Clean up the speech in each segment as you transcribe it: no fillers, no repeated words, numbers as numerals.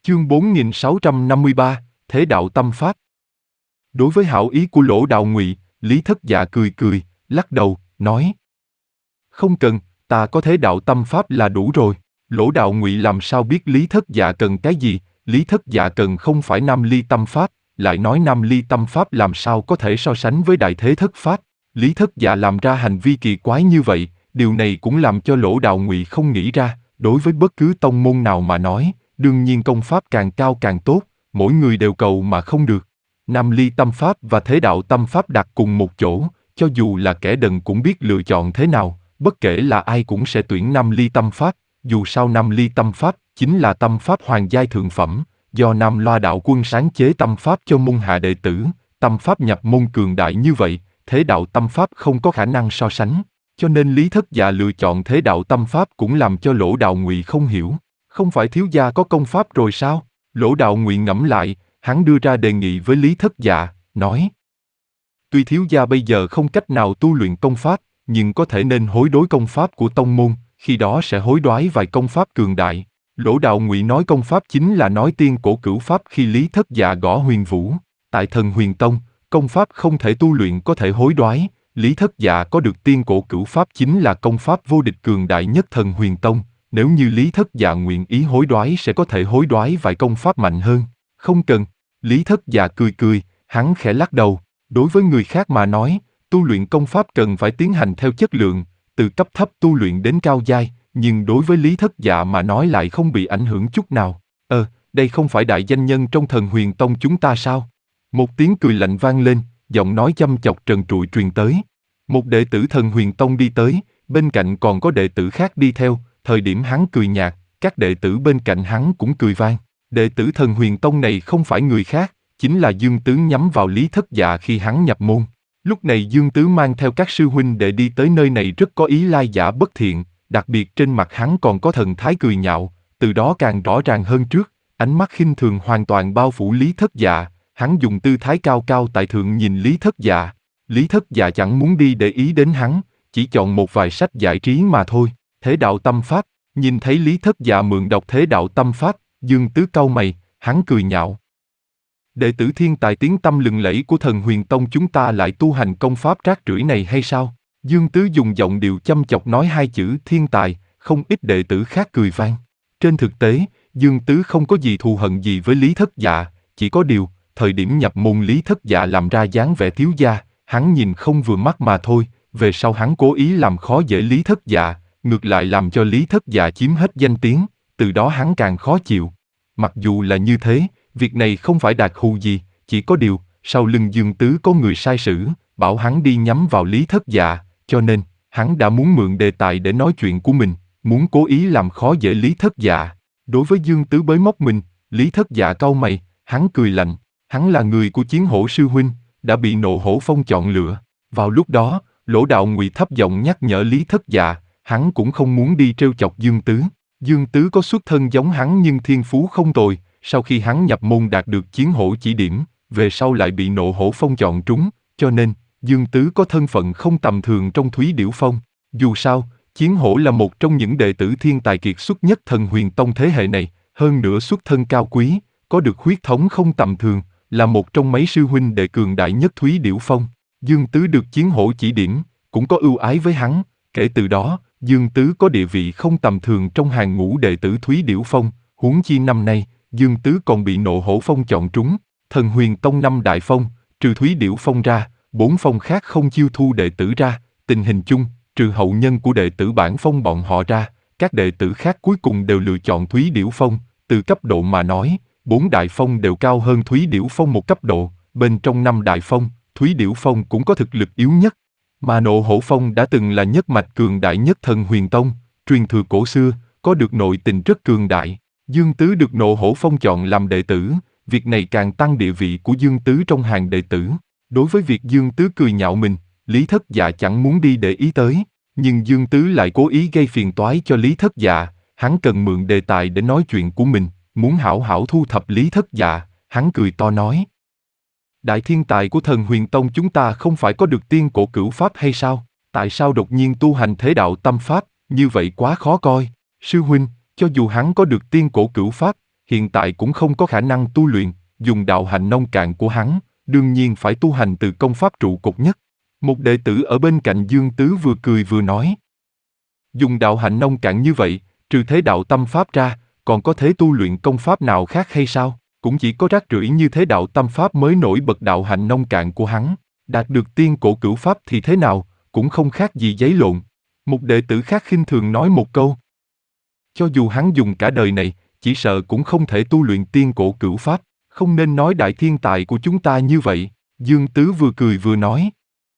Chương 4653, Thế đạo tâm pháp. Đối với hảo ý của Lỗ Đạo Ngụy, Lý Thất Dạ cười cười, lắc đầu, nói: Không cần, ta có thế đạo tâm pháp là đủ rồi. Lỗ Đạo Ngụy làm sao biết Lý Thất Dạ cần cái gì? Lý Thất Dạ cần không phải Nam Ly tâm pháp, lại nói Nam Ly tâm pháp làm sao có thể so sánh với Đại Thế Thất pháp. Lý Thất Dạ làm ra hành vi kỳ quái như vậy, điều này cũng làm cho Lỗ Đạo Ngụy không nghĩ ra. Đối với bất cứ tông môn nào mà nói, đương nhiên công pháp càng cao càng tốt, mỗi người đều cầu mà không được. Nam Ly tâm pháp và Thế đạo tâm pháp đặt cùng một chỗ, cho dù là kẻ đần cũng biết lựa chọn thế nào, bất kể là ai cũng sẽ tuyển Nam Ly tâm pháp. Dù sao Nam Ly tâm pháp chính là tâm pháp hoàng giai thượng phẩm, do Nam Loa đạo quân sáng chế tâm pháp cho môn hạ đệ tử, tâm pháp nhập môn cường đại như vậy, Thế đạo tâm pháp không có khả năng so sánh. Cho nên Lý Thất Dạ lựa chọn Thế đạo tâm pháp cũng làm cho Lỗ Đạo Ngụy không hiểu. Không phải thiếu gia có công pháp rồi sao? Lỗ Đạo Ngụy ngẫm lại, hắn đưa ra đề nghị với Lý Thất Dạ, nói: Tuy thiếu gia bây giờ không cách nào tu luyện công pháp, nhưng có thể nên hối đối công pháp của tông môn, khi đó sẽ hối đoái vài công pháp cường đại. Lỗ Đạo Ngụy nói công pháp chính là nói tiên cổ cửu pháp khi Lý Thất Dạ gõ Huyền Vũ. Tại Thần Huyền Tông, công pháp không thể tu luyện có thể hối đoái. Lý Thất Dạ có được tiên cổ cửu pháp chính là công pháp vô địch cường đại nhất Thần Huyền Tông. Nếu như Lý Thất Dạ nguyện ý hối đoái sẽ có thể hối đoái vài công pháp mạnh hơn. Không cần. Lý Thất Dạ cười cười, hắn khẽ lắc đầu. Đối với người khác mà nói, tu luyện công pháp cần phải tiến hành theo chất lượng, từ cấp thấp tu luyện đến cao giai, nhưng đối với Lý Thất Dạ mà nói lại không bị ảnh hưởng chút nào. Đây không phải đại danh nhân trong Thần Huyền Tông chúng ta sao? Một tiếng cười lạnh vang lên, giọng nói chăm chọc trần trụi truyền tới. Một đệ tử Thần Huyền Tông đi tới, bên cạnh còn có đệ tử khác đi theo, thời điểm hắn cười nhạt, các đệ tử bên cạnh hắn cũng cười vang. Đệ tử Thần Huyền Tông này không phải người khác, chính là Dương Tứ nhắm vào Lý Thất Dạ khi hắn nhập môn. Lúc này Dương Tứ mang theo các sư huynh đệ đi tới nơi này rất có ý lai giả bất thiện, đặc biệt trên mặt hắn còn có thần thái cười nhạo, từ đó càng rõ ràng hơn trước, ánh mắt khinh thường hoàn toàn bao phủ Lý Thất Dạ, hắn dùng tư thái cao cao tại thượng nhìn Lý Thất Dạ. Lý Thất Dạ chẳng muốn đi để ý đến hắn, chỉ chọn một vài sách giải trí mà thôi. Thế đạo tâm pháp, nhìn thấy Lý Thất Dạ mượn đọc Thế đạo tâm pháp, Dương Tứ cau mày, hắn cười nhạo. Đệ tử thiên tài tiếng tăm lừng lẫy của Thần Huyền Tông chúng ta lại tu hành công pháp rác rưởi này hay sao? Dương Tứ dùng giọng điệu chăm chọc nói hai chữ thiên tài, không ít đệ tử khác cười vang. Trên thực tế, Dương Tứ không có gì thù hận gì với Lý Thất Dạ, chỉ có điều, thời điểm nhập môn Lý Thất Dạ làm ra dáng vẻ thiếu gia, hắn nhìn không vừa mắt mà thôi, về sau hắn cố ý làm khó dễ Lý Thất Dạ, ngược lại làm cho Lý Thất Dạ chiếm hết danh tiếng, từ đó hắn càng khó chịu. Mặc dù là như thế, việc này không phải đặc thù gì, chỉ có điều, sau lưng Dương Tứ có người sai sử, bảo hắn đi nhắm vào Lý Thất Dạ, cho nên, hắn đã muốn mượn đề tài để nói chuyện của mình, muốn cố ý làm khó dễ Lý Thất Dạ. Đối với Dương Tứ bới móc mình, Lý Thất Dạ cau mày, hắn cười lạnh, hắn là người của Chiến Hổ sư huynh, đã bị Nộ Hổ Phong chọn lựa. Vào lúc đó, Lỗ Đạo Ngụy thấp giọng nhắc nhở Lý Thất Dạ, hắn cũng không muốn đi trêu chọc Dương Tứ. Dương Tứ có xuất thân giống hắn nhưng thiên phú không tồi, sau khi hắn nhập môn đạt được Chiến Hổ chỉ điểm, về sau lại bị Nộ Hổ Phong chọn trúng, cho nên, Dương Tứ có thân phận không tầm thường trong Thúy Điểu Phong. Dù sao, Chiến Hổ là một trong những đệ tử thiên tài kiệt xuất nhất Thần Huyền Tông thế hệ này, hơn nữa xuất thân cao quý, có được huyết thống không tầm thường, là một trong mấy sư huynh đệ cường đại nhất Thúy Điểu Phong. Dương Tứ được Chiến Hổ chỉ điểm, cũng có ưu ái với hắn, kể từ đó, Dương Tứ có địa vị không tầm thường trong hàng ngũ đệ tử Thúy Điểu Phong, huống chi năm nay, Dương Tứ còn bị Nộ Hổ Phong chọn trúng. Thần Huyền Tông 5 đại phong, trừ Thúy Điểu Phong ra, 4 phong khác không chiêu thu đệ tử ra, tình hình chung, trừ hậu nhân của đệ tử bản phong bọn họ ra, các đệ tử khác cuối cùng đều lựa chọn Thúy Điểu Phong, từ cấp độ mà nói, 4 đại phong đều cao hơn Thúy Điểu Phong một cấp độ, bên trong 5 đại phong, Thúy Điểu Phong cũng có thực lực yếu nhất. Mà Nộ Hổ Phong đã từng là nhất mạch cường đại nhất Thần Huyền Tông, truyền thừa cổ xưa, có được nội tình rất cường đại. Dương Tứ được Nộ Hổ Phong chọn làm đệ tử, việc này càng tăng địa vị của Dương Tứ trong hàng đệ tử. Đối với việc Dương Tứ cười nhạo mình, Lý Thất Dạ chẳng muốn đi để ý tới, nhưng Dương Tứ lại cố ý gây phiền toái cho Lý Thất Dạ, hắn cần mượn đề tài để nói chuyện của mình, muốn hảo hảo thu thập Lý Thất Dạ, hắn cười to nói. Đại thiên tài của Thần Huyền Tông chúng ta không phải có được tiên cổ cửu pháp hay sao? Tại sao đột nhiên tu hành thế đạo tâm pháp, như vậy quá khó coi. Sư huynh, cho dù hắn có được tiên cổ cửu pháp, hiện tại cũng không có khả năng tu luyện, dùng đạo hạnh nông cạn của hắn, đương nhiên phải tu hành từ công pháp trụ cột nhất. Một đệ tử ở bên cạnh Dương Tứ vừa cười vừa nói. Dùng đạo hạnh nông cạn như vậy, trừ thế đạo tâm pháp ra, còn có thể tu luyện công pháp nào khác hay sao? Cũng chỉ có rác rưởi như thế đạo tâm pháp mới nổi bật đạo hạnh nông cạn của hắn. Đạt được tiên cổ cửu pháp thì thế nào, cũng không khác gì giấy lộn. Một đệ tử khác khinh thường nói một câu. Cho dù hắn dùng cả đời này, chỉ sợ cũng không thể tu luyện tiên cổ cửu pháp. Không nên nói đại thiên tài của chúng ta như vậy. Dương Tứ vừa cười vừa nói.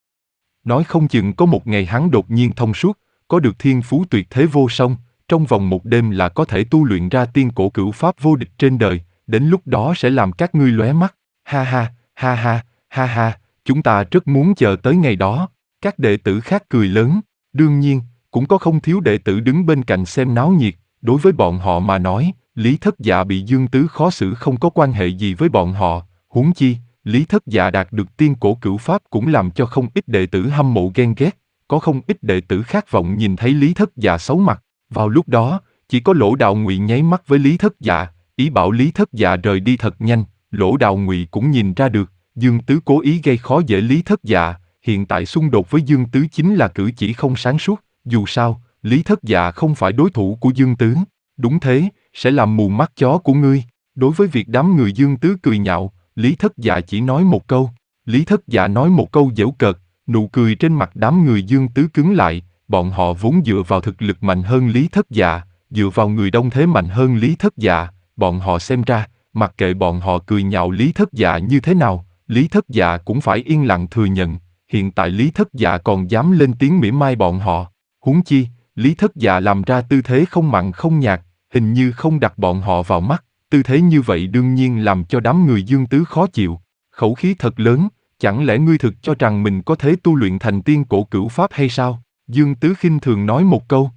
Nói không chừng có một ngày hắn đột nhiên thông suốt, có được thiên phú tuyệt thế vô song, trong vòng một đêm là có thể tu luyện ra tiên cổ cửu pháp vô địch trên đời, đến lúc đó sẽ làm các ngươi lóe mắt. Ha ha, ha ha, ha ha, chúng ta rất muốn chờ tới ngày đó. Các đệ tử khác cười lớn, đương nhiên, cũng có không thiếu đệ tử đứng bên cạnh xem náo nhiệt, đối với bọn họ mà nói, Lý Thất Dạ bị Dương Tứ khó xử không có quan hệ gì với bọn họ, huống chi, Lý Thất Dạ đạt được tiên cổ cửu pháp cũng làm cho không ít đệ tử hâm mộ ghen ghét, có không ít đệ tử khát vọng nhìn thấy Lý Thất Dạ xấu mặt. Vào lúc đó, chỉ có Lỗ Đạo Ngụy nháy mắt với Lý Thất Dạ, ý bảo Lý Thất Dạ rời đi thật nhanh. Lỗ Đạo Ngụy cũng nhìn ra được, Dương Tứ cố ý gây khó dễ Lý Thất Dạ, hiện tại xung đột với Dương Tứ chính là cử chỉ không sáng suốt, dù sao, Lý Thất Dạ không phải đối thủ của Dương Tứ. Đúng thế, sẽ làm mù mắt chó của ngươi. Đối với việc đám người Dương Tứ cười nhạo, Lý Thất Dạ chỉ nói một câu. Lý Thất Dạ nói một câu giễu cợt, nụ cười trên mặt đám người Dương Tứ cứng lại, bọn họ vốn dựa vào thực lực mạnh hơn Lý Thất Dạ, dựa vào người đông thế mạnh hơn Lý Thất Dạ, bọn họ xem ra, mặc kệ bọn họ cười nhạo Lý Thất Dạ như thế nào, Lý Thất Dạ cũng phải yên lặng thừa nhận, hiện tại Lý Thất Dạ còn dám lên tiếng mỉa mai bọn họ. Huống chi, Lý Thất Dạ làm ra tư thế không mặn không nhạt, hình như không đặt bọn họ vào mắt, tư thế như vậy đương nhiên làm cho đám người Dương Tứ khó chịu. Khẩu khí thật lớn, chẳng lẽ ngươi thực cho rằng mình có thể tu luyện thành tiên cổ cửu pháp hay sao? Dương Tứ khinh thường nói một câu.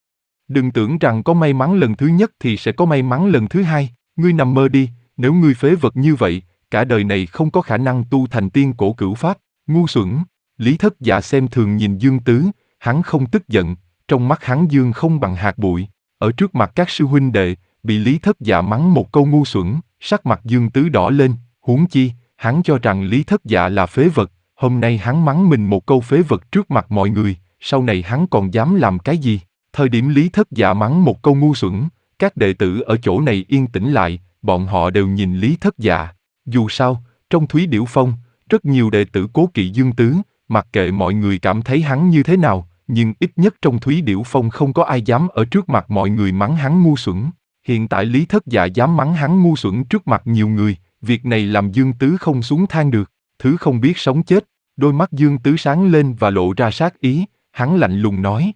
Đừng tưởng rằng có may mắn lần thứ nhất thì sẽ có may mắn lần thứ hai, ngươi nằm mơ đi, nếu ngươi phế vật như vậy, cả đời này không có khả năng tu thành tiên cổ cửu pháp, ngu xuẩn. Lý Thất Dạ xem thường nhìn Dương Tứ, hắn không tức giận, trong mắt hắn Dương không bằng hạt bụi, ở trước mặt các sư huynh đệ, bị Lý Thất Dạ mắng một câu ngu xuẩn, sắc mặt Dương Tứ đỏ lên, huống chi, hắn cho rằng Lý Thất Dạ là phế vật, hôm nay hắn mắng mình một câu phế vật trước mặt mọi người, sau này hắn còn dám làm cái gì? Thời điểm Lý Thất Dạ mắng một câu ngu xuẩn, các đệ tử ở chỗ này yên tĩnh lại, bọn họ đều nhìn Lý Thất Dạ. Dù sao, trong Thúy Điểu Phong, rất nhiều đệ tử cố kỵ Dương Tứ, mặc kệ mọi người cảm thấy hắn như thế nào, nhưng ít nhất trong Thúy Điểu Phong không có ai dám ở trước mặt mọi người mắng hắn ngu xuẩn. Hiện tại Lý Thất Dạ dám mắng hắn ngu xuẩn trước mặt nhiều người, việc này làm Dương Tứ không xuống thang được, thứ không biết sống chết. Đôi mắt Dương Tứ sáng lên và lộ ra sát ý, hắn lạnh lùng nói.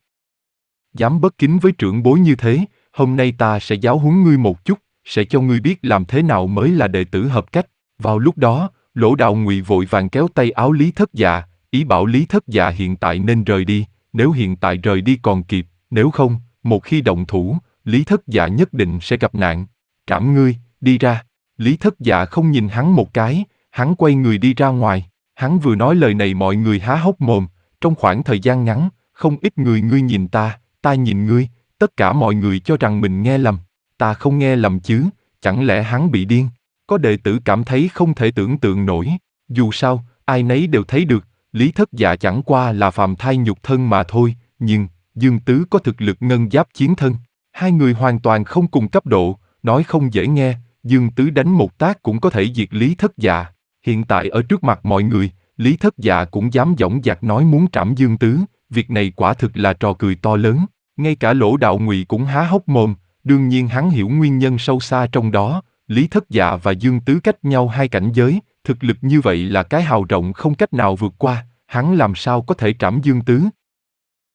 Dám bất kính với trưởng bối như thế, hôm nay ta sẽ giáo huấn ngươi một chút, sẽ cho ngươi biết làm thế nào mới là đệ tử hợp cách. Vào lúc đó, Lỗ Đạo Ngụy vội vàng kéo tay áo Lý Thất Dạ, ý bảo Lý Thất Dạ hiện tại nên rời đi, nếu hiện tại rời đi còn kịp, nếu không, một khi động thủ, Lý Thất Dạ nhất định sẽ gặp nạn. Trảm ngươi, đi ra. Lý Thất Dạ không nhìn hắn một cái, hắn quay người đi ra ngoài. Hắn vừa nói lời này mọi người há hốc mồm, trong khoảng thời gian ngắn, không ít người ngươi nhìn ta nhìn ngươi, tất cả mọi người cho rằng mình nghe lầm. Ta không nghe lầm chứ, chẳng lẽ hắn bị điên? Có đệ tử cảm thấy không thể tưởng tượng nổi. Dù sao, ai nấy đều thấy được, Lý Thất Dạ chẳng qua là phàm thai nhục thân mà thôi, nhưng Dương Tứ có thực lực ngân giáp chiến thân. Hai người hoàn toàn không cùng cấp độ, nói không dễ nghe, Dương Tứ đánh một tác cũng có thể diệt Lý Thất Dạ. Hiện tại ở trước mặt mọi người, Lý Thất Dạ cũng dám dõng dạc nói muốn trảm Dương Tứ, việc này quả thực là trò cười to lớn. Ngay cả Lỗ Đạo Ngụy cũng há hốc mồm, đương nhiên hắn hiểu nguyên nhân sâu xa trong đó, Lý Thất Dạ và Dương Tứ cách nhau hai cảnh giới, thực lực như vậy là cái hào rộng không cách nào vượt qua, hắn làm sao có thể trảm Dương Tứ.